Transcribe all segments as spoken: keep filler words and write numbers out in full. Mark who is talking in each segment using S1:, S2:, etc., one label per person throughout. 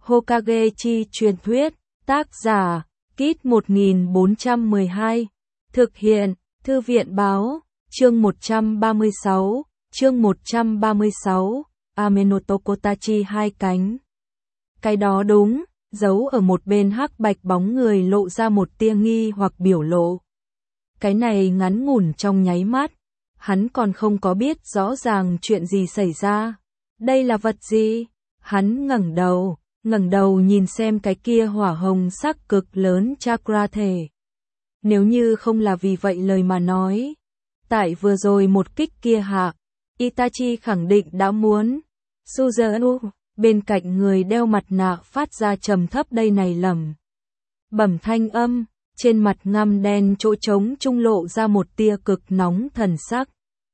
S1: Hokage chi truyền thuyết, tác giả, Kit một nghìn bốn trăm mười hai, thực hiện, Thư viện báo, chương một trăm ba mươi sáu, chương một trăm ba mươi sáu, Amenoto Kotachi hai cánh. Cái đó đúng, giấu ở một bên hắc bạch bóng người lộ ra một tia nghi hoặc biểu lộ. Cái này ngắn ngủn trong nháy mắt, hắn còn không có biết rõ ràng chuyện gì xảy ra. Đây là vật gì? Hắn ngẩng đầu, ngẩng đầu nhìn xem cái kia hỏa hồng sắc cực lớn chakra thể. Nếu như không là vì vậy lời mà nói, tại vừa rồi một kích kia hạ, Itachi khẳng định đã muốn. Suzuno, bên cạnh người đeo mặt nạ phát ra trầm thấp đây này lẩm bẩm thanh âm, trên mặt ngăm đen chỗ trống trung lộ ra một tia cực nóng thần sắc.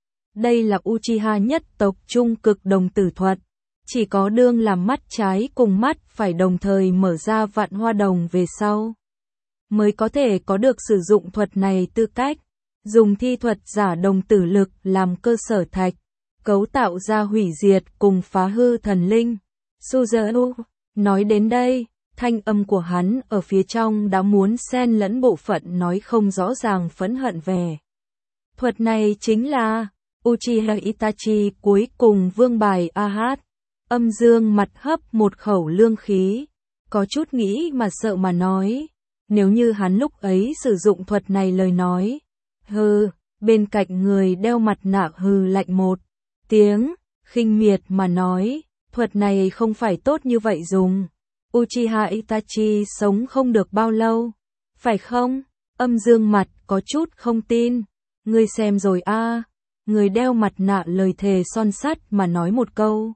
S1: Đây là Uchiha nhất tộc trung cực đồng tử thuật, chỉ có đương làm mắt trái cùng mắt phải đồng thời mở ra vạn hoa đồng về sau, mới có thể có được sử dụng thuật này tư cách, dùng thi thuật giả đồng tử lực làm cơ sở thạch, cấu tạo ra hủy diệt cùng phá hư thần linh. Suzuno, nói đến đây, thanh âm của hắn ở phía trong đã muốn xen lẫn bộ phận nói không rõ ràng phẫn hận về. Thuật này chính là Uchiha Itachi cuối cùng vương bài a hát. Âm dương mặt hấp một khẩu lương khí, có chút nghĩ mà sợ mà nói, nếu như hắn lúc ấy sử dụng thuật này lời nói. Hừ, bên cạnh người đeo mặt nạ hừ lạnh một tiếng, khinh miệt mà nói, thuật này không phải tốt như vậy dùng. Uchiha Itachi sống không được bao lâu, phải không? Âm dương mặt có chút không tin. Ngươi xem rồi a. À. Người đeo mặt nạ lời thề son sắt mà nói một câu.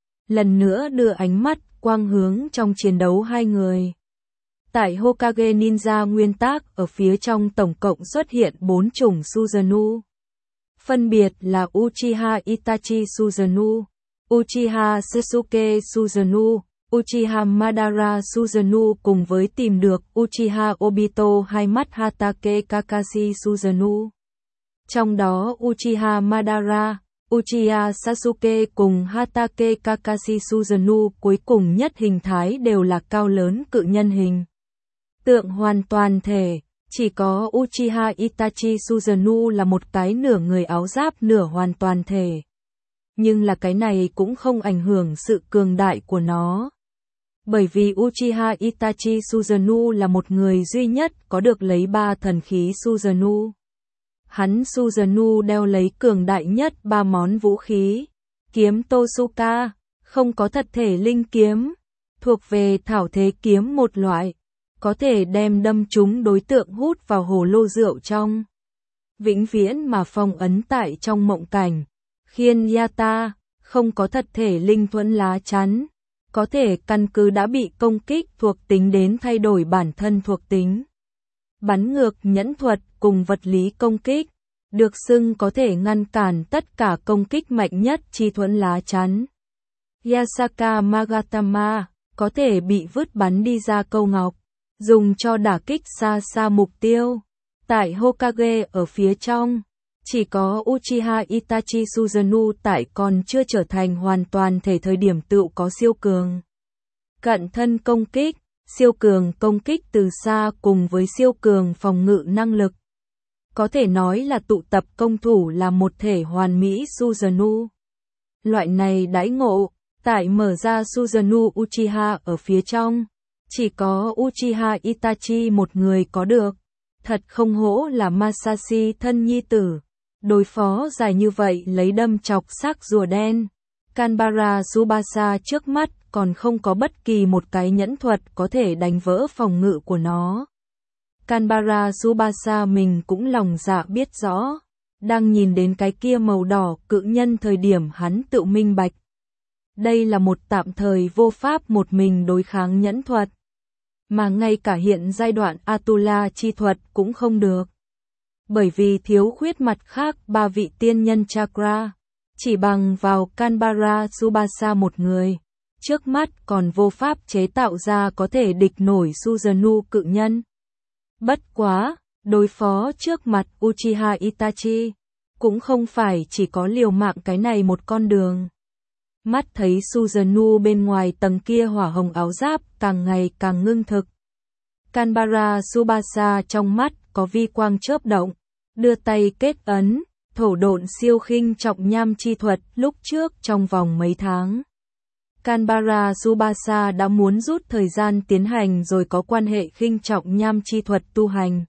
S1: Lần nữa đưa ánh mắt quang hướng trong chiến đấu hai người. Tại Hokage Ninja nguyên tác ở phía trong tổng cộng xuất hiện bốn chủng Suzuno. Phân biệt là Uchiha Itachi Suzuno, Uchiha Sasuke Suzuno, Uchiha Madara Suzuno cùng với tìm được Uchiha Obito hai mắt Hatake Kakashi Suzuno. Trong đó Uchiha Madara, Uchiha Sasuke cùng Hatake Kakashi Suzuno cuối cùng nhất hình thái đều là cao lớn cự nhân hình tượng hoàn toàn thể, chỉ có Uchiha Itachi Suzuno là một cái nửa người áo giáp nửa hoàn toàn thể. Nhưng là cái này cũng không ảnh hưởng sự cường đại của nó. Bởi vì Uchiha Itachi Suzuno là một người duy nhất có được lấy ba thần khí Suzuno. Hắn Suzuno đeo lấy cường đại nhất ba món vũ khí. Kiếm Tosuka, không có thật thể linh kiếm, thuộc về thảo thế kiếm một loại, có thể đem đâm trúng đối tượng hút vào hồ lô rượu trong. Vĩnh viễn mà phong ấn tại trong mộng cảnh. Khiên Yata, không có thật thể linh thuẫn lá chắn, có thể căn cứ đã bị công kích thuộc tính đến thay đổi bản thân thuộc tính. Bắn ngược nhẫn thuật cùng vật lý công kích, được xưng có thể ngăn cản tất cả công kích mạnh nhất chi thuẫn lá chắn. Yasaka Magatama, có thể bị vứt bắn đi ra câu ngọc, dùng cho đả kích xa xa mục tiêu. Tại Hokage ở phía trong, chỉ có Uchiha Itachi Suzuno tại còn chưa trở thành hoàn toàn thể thời điểm tựu có siêu cường cận thân công kích, siêu cường công kích từ xa cùng với siêu cường phòng ngự năng lực. Có thể nói là tụ tập công thủ là một thể hoàn mỹ Suzuno. Loại này đãi ngộ, tại mở ra Suzuno Uchiha ở phía trong, chỉ có Uchiha Itachi một người có được. Thật không hổ là Masashi thân nhi tử. Đối phó dài như vậy lấy đâm chọc xác rùa đen. Kanbara Tsubasa trước mắt còn không có bất kỳ một cái nhẫn thuật có thể đánh vỡ phòng ngự của nó. Kanbara Tsubasa mình cũng lòng dạ biết rõ. Đang nhìn đến cái kia màu đỏ cự nhân thời điểm hắn tự minh bạch. Đây là một tạm thời vô pháp một mình đối kháng nhẫn thuật. Mà ngay cả hiện giai đoạn Atula chi thuật cũng không được. Bởi vì thiếu khuyết mặt khác ba vị tiên nhân chakra, chỉ bằng vào Kanbara Tsubasa một người, trước mắt còn vô pháp chế tạo ra có thể địch nổi Suzuno cự nhân. Bất quá, đối phó trước mặt Uchiha Itachi, cũng không phải chỉ có liều mạng cái này một con đường. mắt thấy Susanoo bên ngoài tầng kia hỏa hồng áo giáp càng ngày càng ngưng thực. Canberra Tsubasa trong mắt có vi quang chớp động, đưa tay kết ấn, thổ độn siêu khinh trọng nham chi thuật lúc trước trong vòng mấy tháng. Canberra Tsubasa đã muốn rút thời gian tiến hành rồi có quan hệ khinh trọng nham chi thuật tu hành.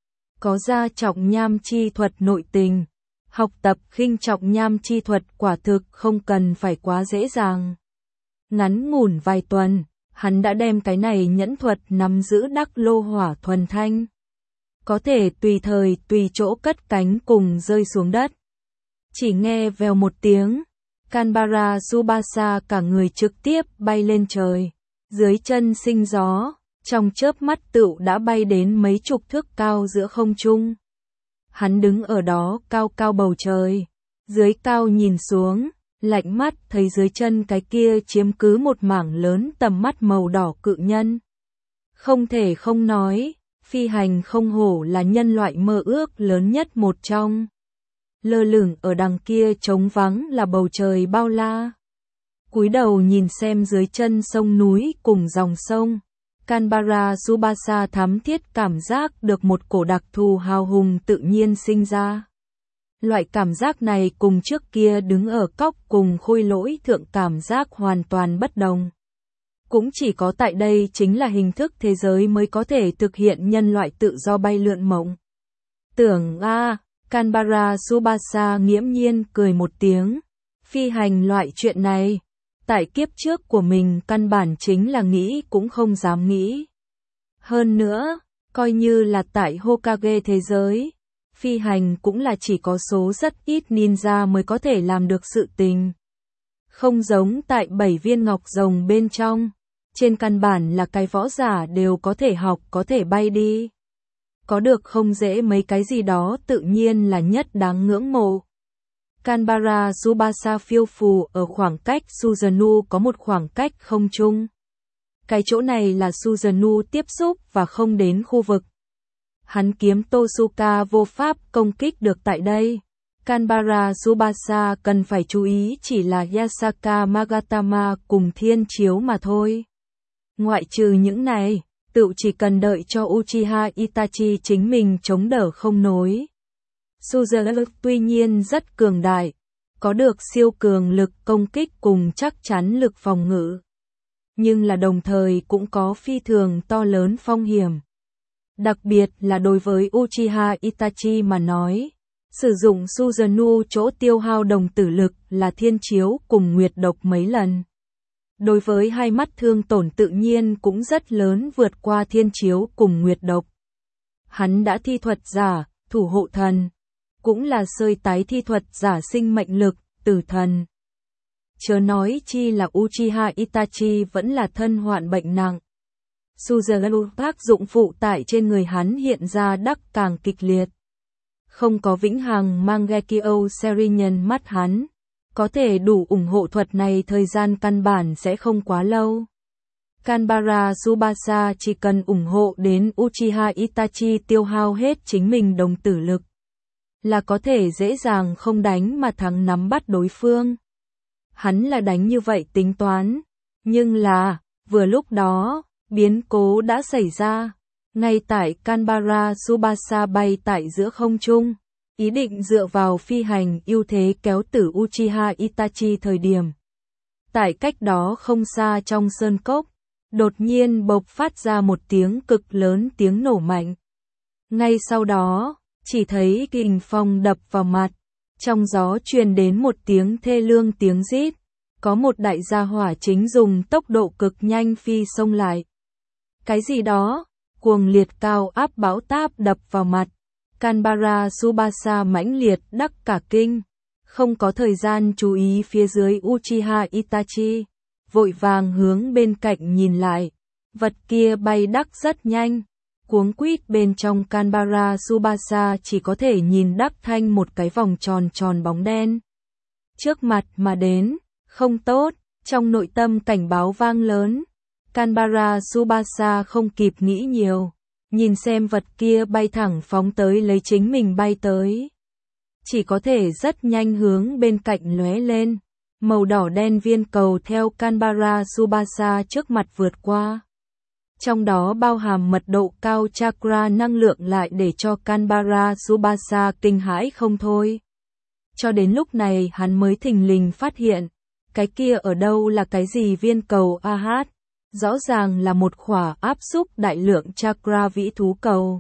S1: Có ra trọng nham chi thuật nội tình, học tập khinh trọng nham chi thuật quả thực không cần phải quá dễ dàng. Ngắn ngủn vài tuần, hắn đã đem cái này nhẫn thuật nắm giữ đắc lô hỏa thuần thanh. Có thể tùy thời tùy chỗ cất cánh cùng rơi xuống đất. Chỉ nghe vèo một tiếng, Canberra Tsubasa cả người trực tiếp bay lên trời. Dưới chân sinh gió, trong chớp mắt tựu đã bay đến mấy chục thước cao giữa không trung. Hắn đứng ở đó cao cao bầu trời, dưới cao nhìn xuống, lạnh mắt thấy dưới chân cái kia chiếm cứ một mảng lớn tầm mắt màu đỏ cự nhân. Không thể không nói, phi hành không hổ là nhân loại mơ ước lớn nhất một trong. Lơ lửng ở đằng kia trống vắng là bầu trời bao la. Cúi đầu nhìn xem dưới chân sông núi cùng dòng sông, Canberra Tsubasa thắm thiết cảm giác được một cổ đặc thù hào hùng tự nhiên sinh ra. Loại cảm giác này cùng trước kia đứng ở cốc cùng khôi lỗi thượng cảm giác hoàn toàn bất đồng. Cũng chỉ có tại đây chính là hình thức thế giới mới có thể thực hiện nhân loại tự do bay lượn mộng. Tưởng a, à, Canberra Tsubasa nghiễm nhiên cười một tiếng. Phi hành loại chuyện này, tại kiếp trước của mình căn bản chính là nghĩ cũng không dám nghĩ. Hơn nữa, coi như là tại Hokage thế giới, phi hành cũng là chỉ có số rất ít ninja mới có thể làm được sự tình. Không giống tại bảy viên ngọc rồng bên trong, trên căn bản là cái võ giả đều có thể học có thể bay đi. Có được không dễ mấy cái gì đó tự nhiên là nhất đáng ngưỡng mộ. Canberra Tsubasa phiêu phù ở khoảng cách Susanoo có một khoảng cách không trung. Cái chỗ này là Susanoo tiếp xúc và không đến khu vực. Hắn kiếm Tosuka vô pháp công kích được tại đây. Canberra Tsubasa cần phải chú ý chỉ là Yasaka Magatama cùng Thiên Chiếu mà thôi. Ngoại trừ những này, tự chỉ cần đợi cho Uchiha Itachi chính mình chống đỡ không nổi. Susanoo tuy nhiên rất cường đại, có được siêu cường lực công kích cùng chắc chắn lực phòng ngự. Nhưng là đồng thời cũng có phi thường to lớn phong hiểm. Đặc biệt là đối với Uchiha Itachi mà nói, sử dụng Susanoo chỗ tiêu hao đồng tử lực là Thiên Chiếu cùng Nguyệt Độc mấy lần. Đối với hai mắt thương tổn tự nhiên cũng rất lớn vượt qua Thiên Chiếu cùng Nguyệt Độc. Hắn đã thi thuật giả, thủ hộ thần, cũng là sơi tái thi thuật giả sinh mệnh lực, tử thần. Chớ nói chi là Uchiha Itachi vẫn là thân hoạn bệnh nặng. Susanoo tác dụng phụ tại trên người hắn hiện ra đắc càng kịch liệt. Không có vĩnh hằng Mangekyo Serinian mắt hắn, có thể đủ ủng hộ thuật này thời gian căn bản sẽ không quá lâu. Canberra Tsubasa chỉ cần ủng hộ đến Uchiha Itachi tiêu hao hết chính mình đồng tử lực, là có thể dễ dàng không đánh mà thắng nắm bắt đối phương. Hắn là đánh như vậy tính toán, nhưng là, vừa lúc đó, biến cố đã xảy ra. Ngay tại Canberra Tsubasa bay tại giữa không trung, ý định dựa vào phi hành ưu thế kéo tử Uchiha Itachi thời điểm. Tại cách đó không xa trong sơn cốc, đột nhiên bộc phát ra một tiếng cực lớn tiếng nổ mạnh. Ngay sau đó, chỉ thấy kình phong đập vào mặt, trong gió truyền đến một tiếng thê lương tiếng rít, có một đại gia hỏa chính dùng tốc độ cực nhanh phi xông lại. Cái gì đó, cuồng liệt cao áp bão táp đập vào mặt, Canberra Tsubasa mãnh liệt đắc cả kinh, không có thời gian chú ý phía dưới Uchiha Itachi, vội vàng hướng bên cạnh nhìn lại, vật kia bay đắc rất nhanh. Cuống quýt bên trong Canberra Tsubasa chỉ có thể nhìn đắc thanh một cái vòng tròn tròn bóng đen. Trước mặt mà đến, không tốt, trong nội tâm cảnh báo vang lớn. Canberra Tsubasa không kịp nghĩ nhiều, nhìn xem vật kia bay thẳng phóng tới lấy chính mình bay tới. Chỉ có thể rất nhanh hướng bên cạnh lóe lên, màu đỏ đen viên cầu theo Canberra Tsubasa trước mặt vượt qua. Trong đó bao hàm mật độ cao chakra năng lượng lại để cho Canberra Tsubasa kinh hãi không thôi. Cho đến lúc này hắn mới thình lình phát hiện, cái kia ở đâu là cái gì viên cầu a hát, rõ ràng là một khỏa áp xúc đại lượng chakra vĩ thú cầu.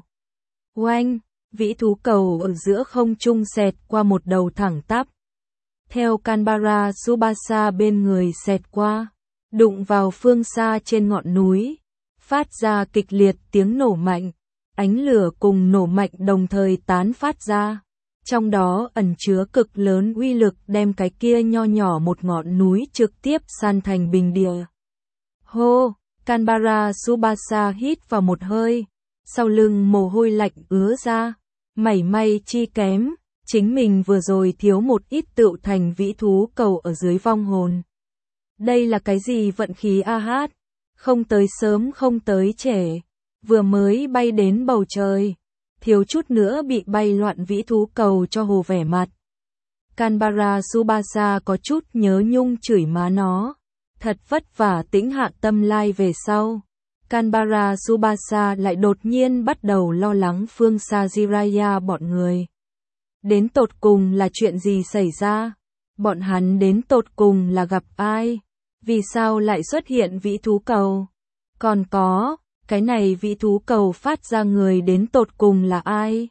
S1: Oanh, vĩ thú cầu ở giữa không trung xẹt qua một đầu thẳng tắp. Theo Canberra Tsubasa bên người xẹt qua, đụng vào phương xa trên ngọn núi, phát ra kịch liệt tiếng nổ mạnh, ánh lửa cùng nổ mạnh đồng thời tán phát ra. Trong đó ẩn chứa cực lớn uy lực đem cái kia nho nhỏ một ngọn núi trực tiếp san thành bình địa. Hô, Canberra Tsubasa hít vào một hơi, sau lưng mồ hôi lạnh ứa ra, mảy may chi kém, chính mình vừa rồi thiếu một ít tựu thành vĩ thú cầu ở dưới vong hồn. Đây là cái gì vận khí a hát, không tới sớm không tới trễ, vừa mới bay đến bầu trời, thiếu chút nữa bị bay loạn vĩ thú cầu cho hồ vẻ mặt. Canberra Tsubasa có chút nhớ nhung chửi má nó, thật vất vả tĩnh hạ tâm lai về sau. Canberra Tsubasa lại đột nhiên bắt đầu lo lắng phương xa Jiraiya bọn người. Đến tột cùng là chuyện gì xảy ra? Bọn hắn đến tột cùng là gặp ai? Vì sao lại xuất hiện vĩ thú cầu? Còn có, cái này vĩ thú cầu phát ra người đến tột cùng là ai?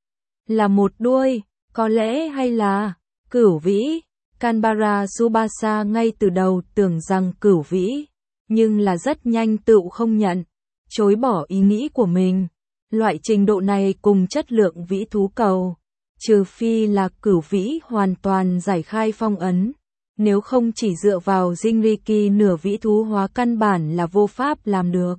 S1: Là một đuôi, có lẽ hay là Cửu Vĩ? Canberra Tsubasa ngay từ đầu tưởng rằng Cửu Vĩ, nhưng là rất nhanh tự không nhận, chối bỏ ý nghĩ của mình. Loại trình độ này cùng chất lượng vĩ thú cầu, trừ phi là Cửu Vĩ hoàn toàn giải khai phong ấn, nếu không chỉ dựa vào Jinriki nửa vĩ thú hóa căn bản là vô pháp làm được.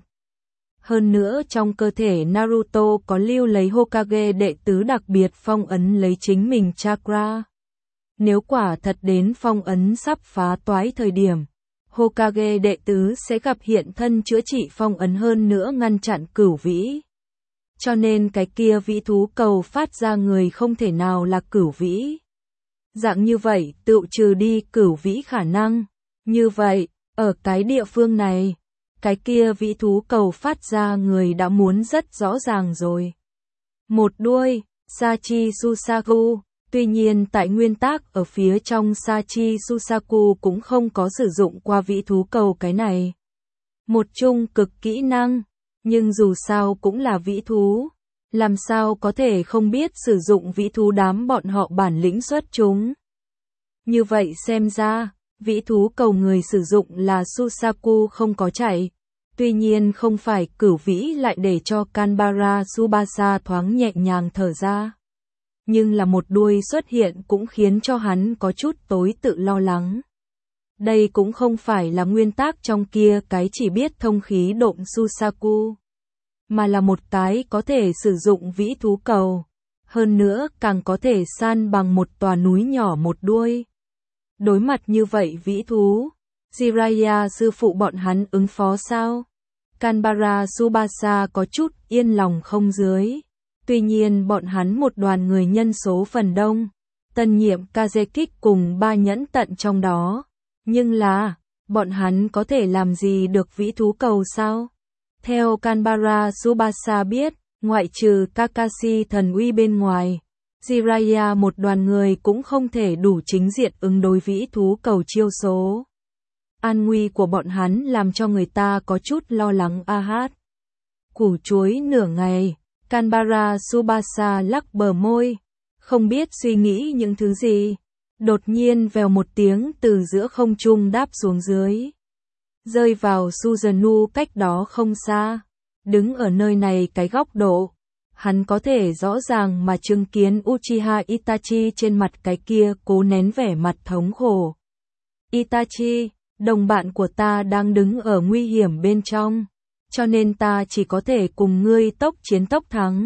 S1: Hơn nữa trong cơ thể Naruto có lưu lấy Hokage đệ tứ đặc biệt phong ấn lấy chính mình chakra. Nếu quả thật đến phong ấn sắp phá toái thời điểm, Hokage đệ tứ sẽ gặp hiện thân chữa trị phong ấn hơn nữa ngăn chặn Cửu Vĩ. Cho nên cái kia vĩ thú cầu phát ra người không thể nào là Cửu Vĩ. Dạng như vậy tự trừ đi Cửu Vĩ khả năng. Như vậy, ở cái địa phương này, cái kia vĩ thú cầu phát ra người đã muốn rất rõ ràng rồi. Một đuôi, Sachi Susaku. Tuy nhiên tại nguyên tắc ở phía trong Sachi Susaku cũng không có sử dụng qua vĩ thú cầu cái này. Một chung cực kỹ năng, nhưng dù sao cũng là vĩ thú. Làm sao có thể không biết sử dụng vĩ thú đám bọn họ bản lĩnh xuất chúng. Như vậy xem ra, vĩ thú cầu người sử dụng là Susaku không có chạy. Tuy nhiên không phải Cửu Vĩ lại để cho Canberra Tsubasa thoáng nhẹ nhàng thở ra. Nhưng là một đuôi xuất hiện cũng khiến cho hắn có chút tối tự lo lắng. Đây cũng không phải là nguyên tắc trong kia cái chỉ biết thông khí độn Susaku, mà là một cái có thể sử dụng vĩ thú cầu, hơn nữa càng có thể san bằng một tòa núi nhỏ một đuôi. Đối mặt như vậy vĩ thú, Jiraiya sư phụ bọn hắn ứng phó sao? Canberra Tsubasa có chút yên lòng không dưới. Tuy nhiên bọn hắn một đoàn người nhân số phần đông, tân nhiệm Kazekik cùng ba nhẫn tận trong đó. Nhưng là, bọn hắn có thể làm gì được vĩ thú cầu sao? Theo Canberra Tsubasa biết, ngoại trừ Kakashi thần uy bên ngoài, Jiraiya một đoàn người cũng không thể đủ chính diện ứng đối vĩ thú cầu chiêu số. An nguy của bọn hắn làm cho người ta có chút lo lắng a hát. Củ chuối nửa ngày, Canberra Tsubasa lắc bờ môi, không biết suy nghĩ những thứ gì. Đột nhiên vèo một tiếng từ giữa không trung đáp xuống dưới, rơi vào Susanoo cách đó không xa. Đứng ở nơi này cái góc độ, hắn có thể rõ ràng mà chứng kiến Uchiha Itachi trên mặt cái kia cố nén vẻ mặt thống khổ. Itachi, đồng bạn của ta đang đứng ở nguy hiểm bên trong, cho nên ta chỉ có thể cùng ngươi tốc chiến tốc thắng.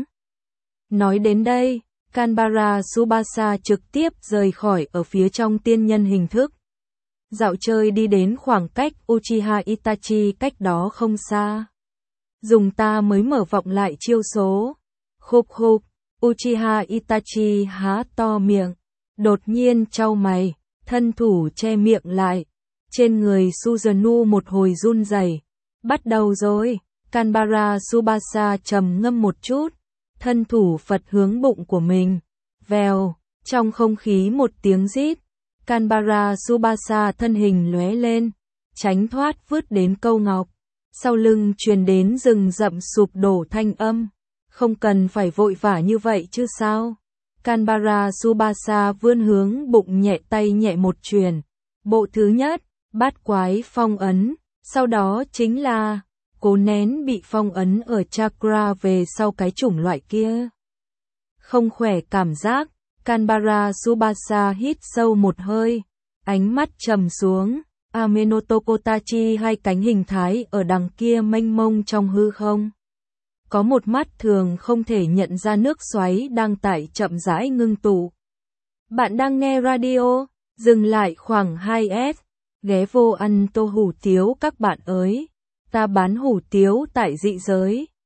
S1: Nói đến đây, Canberra Tsubasa trực tiếp rời khỏi ở phía trong tiên nhân hình thức. Dạo chơi đi đến khoảng cách Uchiha Itachi cách đó không xa. Dùng ta mới mở vọng lại chiêu số. Khục khục, Uchiha Itachi há to miệng, đột nhiên chau mày, thân thủ che miệng lại. Trên người Susanoo một hồi run rẩy. Bắt đầu rồi. Canberra Tsubasa trầm ngâm một chút, thân thủ Phật hướng bụng của mình. Vèo, trong không khí một tiếng rít, Canberra Tsubasa thân hình lóe lên, tránh thoát vứt đến câu ngọc. Sau lưng truyền đến rừng rậm sụp đổ thanh âm. Không cần phải vội vã như vậy chứ sao? Canberra Tsubasa vươn hướng bụng nhẹ tay nhẹ một truyền. Bộ thứ nhất, bát quái phong ấn, sau đó chính là cố nén bị phong ấn ở chakra về sau cái chủng loại kia. Không khỏe cảm giác, Canberra Tsubasa hít sâu một hơi, ánh mắt trầm xuống. Amenotokotachi hai cánh hình thái ở đằng kia mênh mông trong hư không. Có một mắt thường không thể nhận ra nước xoáy đang tại chậm rãi ngưng tụ. Bạn đang nghe radio, dừng lại khoảng hai s, ghé vô ăn tô hủ tiếu các bạn ơi. Ta bán hủ tiếu tại dị giới.